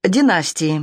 Династии.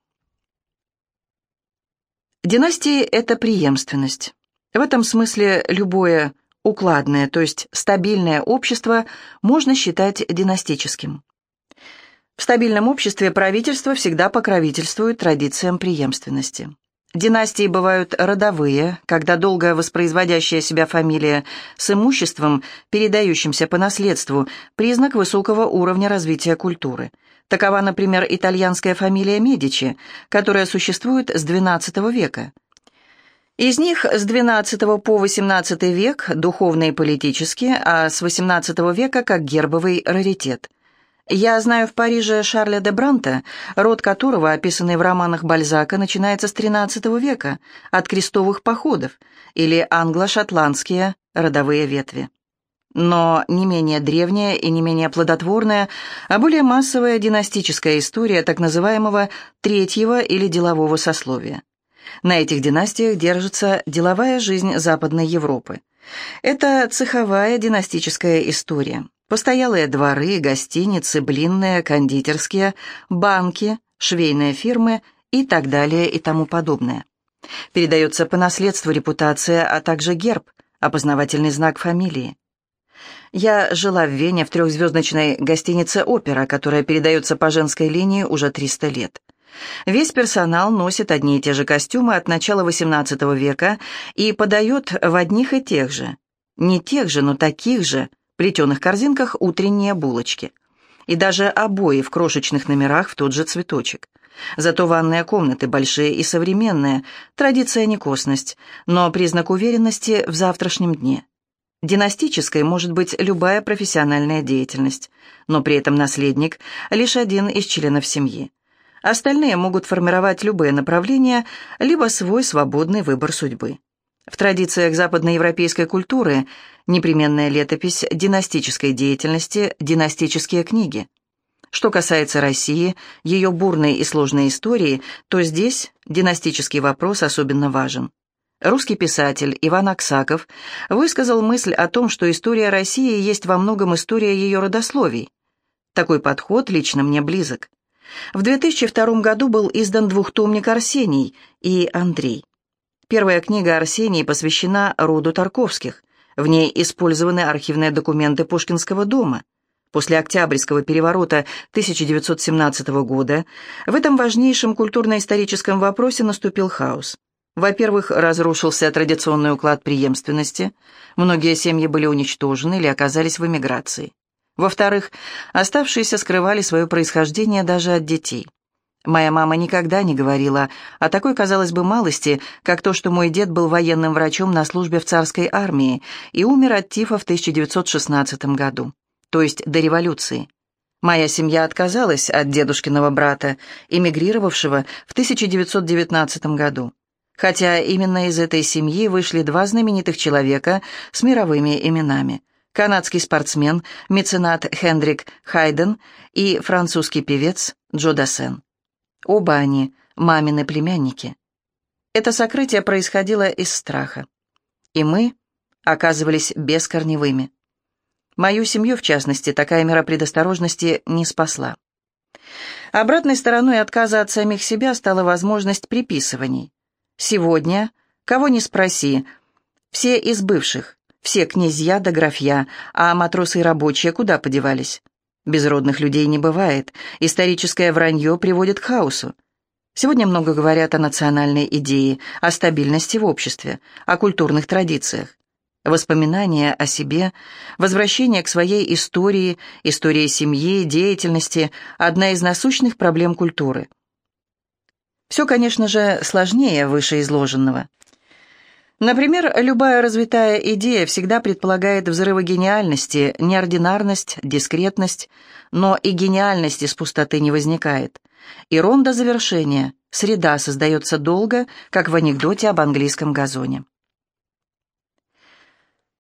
Династии– это преемственность. В этом смысле любое укладное, то есть стабильное общество можно считать династическим. В стабильном обществе правительство всегда покровительствует традициям преемственности. Династии бывают родовые, когда долго воспроизводящая себя фамилия с имуществом, передающимся по наследству, признак высокого уровня развития культуры. Такова, например, итальянская фамилия Медичи, которая существует с XII века. Из них с XII по XVIII век духовно и политически, а с XVIII века как гербовый раритет. Я знаю в Париже Шарля де Бранта, род которого, описанный в романах Бальзака, начинается с XIII века, от крестовых походов, или англо-шотландские родовые ветви. Но не менее древняя и не менее плодотворная, а более массовая династическая история так называемого третьего или делового сословия. На этих династиях держится деловая жизнь Западной Европы. Это цеховая династическая история. Постоялые дворы, гостиницы, блинные, кондитерские, банки, швейные фирмы и так далее и тому подобное. Передается по наследству репутация, а также герб, опознавательный знак фамилии. Я жила в Вене в трехзвездочной гостинице «Опера», которая передается по женской линии уже 300 лет. Весь персонал носит одни и те же костюмы от начала XVIII века и подает в одних и тех же, не тех же, но таких же, плетеных корзинках утренние булочки. И даже обои в крошечных номерах в тот же цветочек. Зато ванные комнаты большие и современные, традиция не косность, но признак уверенности в завтрашнем дне. Династической может быть любая профессиональная деятельность, но при этом наследник – лишь один из членов семьи. Остальные могут формировать любые направления, либо свой свободный выбор судьбы. В традициях западноевропейской культуры непременная летопись династической деятельности – династические книги. Что касается России, ее бурной и сложной истории, то здесь династический вопрос особенно важен. Русский писатель Иван Аксаков высказал мысль о том, что история России есть во многом история ее родословий. Такой подход лично мне близок. В 2002 году был издан двухтомник «Арсений» и «Андрей». Первая книга «Арсений» посвящена роду Тарковских. В ней использованы архивные документы Пушкинского дома. После Октябрьского переворота 1917 года в этом важнейшем культурно-историческом вопросе наступил хаос. Во-первых, разрушился традиционный уклад преемственности, многие семьи были уничтожены или оказались в эмиграции. Во-вторых, оставшиеся скрывали свое происхождение даже от детей. Моя мама никогда не говорила о такой, казалось бы, малости, как то, что мой дед был военным врачом на службе в царской армии и умер от тифа в 1916 году, то есть до революции. Моя семья отказалась от дедушкиного брата, эмигрировавшего в 1919 году. Хотя именно из этой семьи вышли два знаменитых человека с мировыми именами. Канадский спортсмен, меценат Хендрик Хайден и французский певец Джо Дассен. Оба они мамины племянники. Это сокрытие происходило из страха. И мы оказывались бескорневыми. Мою семью, в частности, такая мера предосторожности не спасла. Обратной стороной отказа от самих себя стала возможность приписываний. Сегодня, кого ни спроси, все из бывших, все князья да графья, а матросы и рабочие куда подевались? Безродных людей не бывает, историческое вранье приводит к хаосу. Сегодня много говорят о национальной идее, о стабильности в обществе, о культурных традициях. Воспоминания о себе, возвращение к своей истории, истории семьи, деятельности – одна из насущных проблем культуры. Все, конечно же, сложнее вышеизложенного. Например, любая развитая идея всегда предполагает взрывы гениальности, неординарность, дискретность, но и гениальность из пустоты не возникает. И ронда завершения, среда создается долго, как в анекдоте об английском газоне.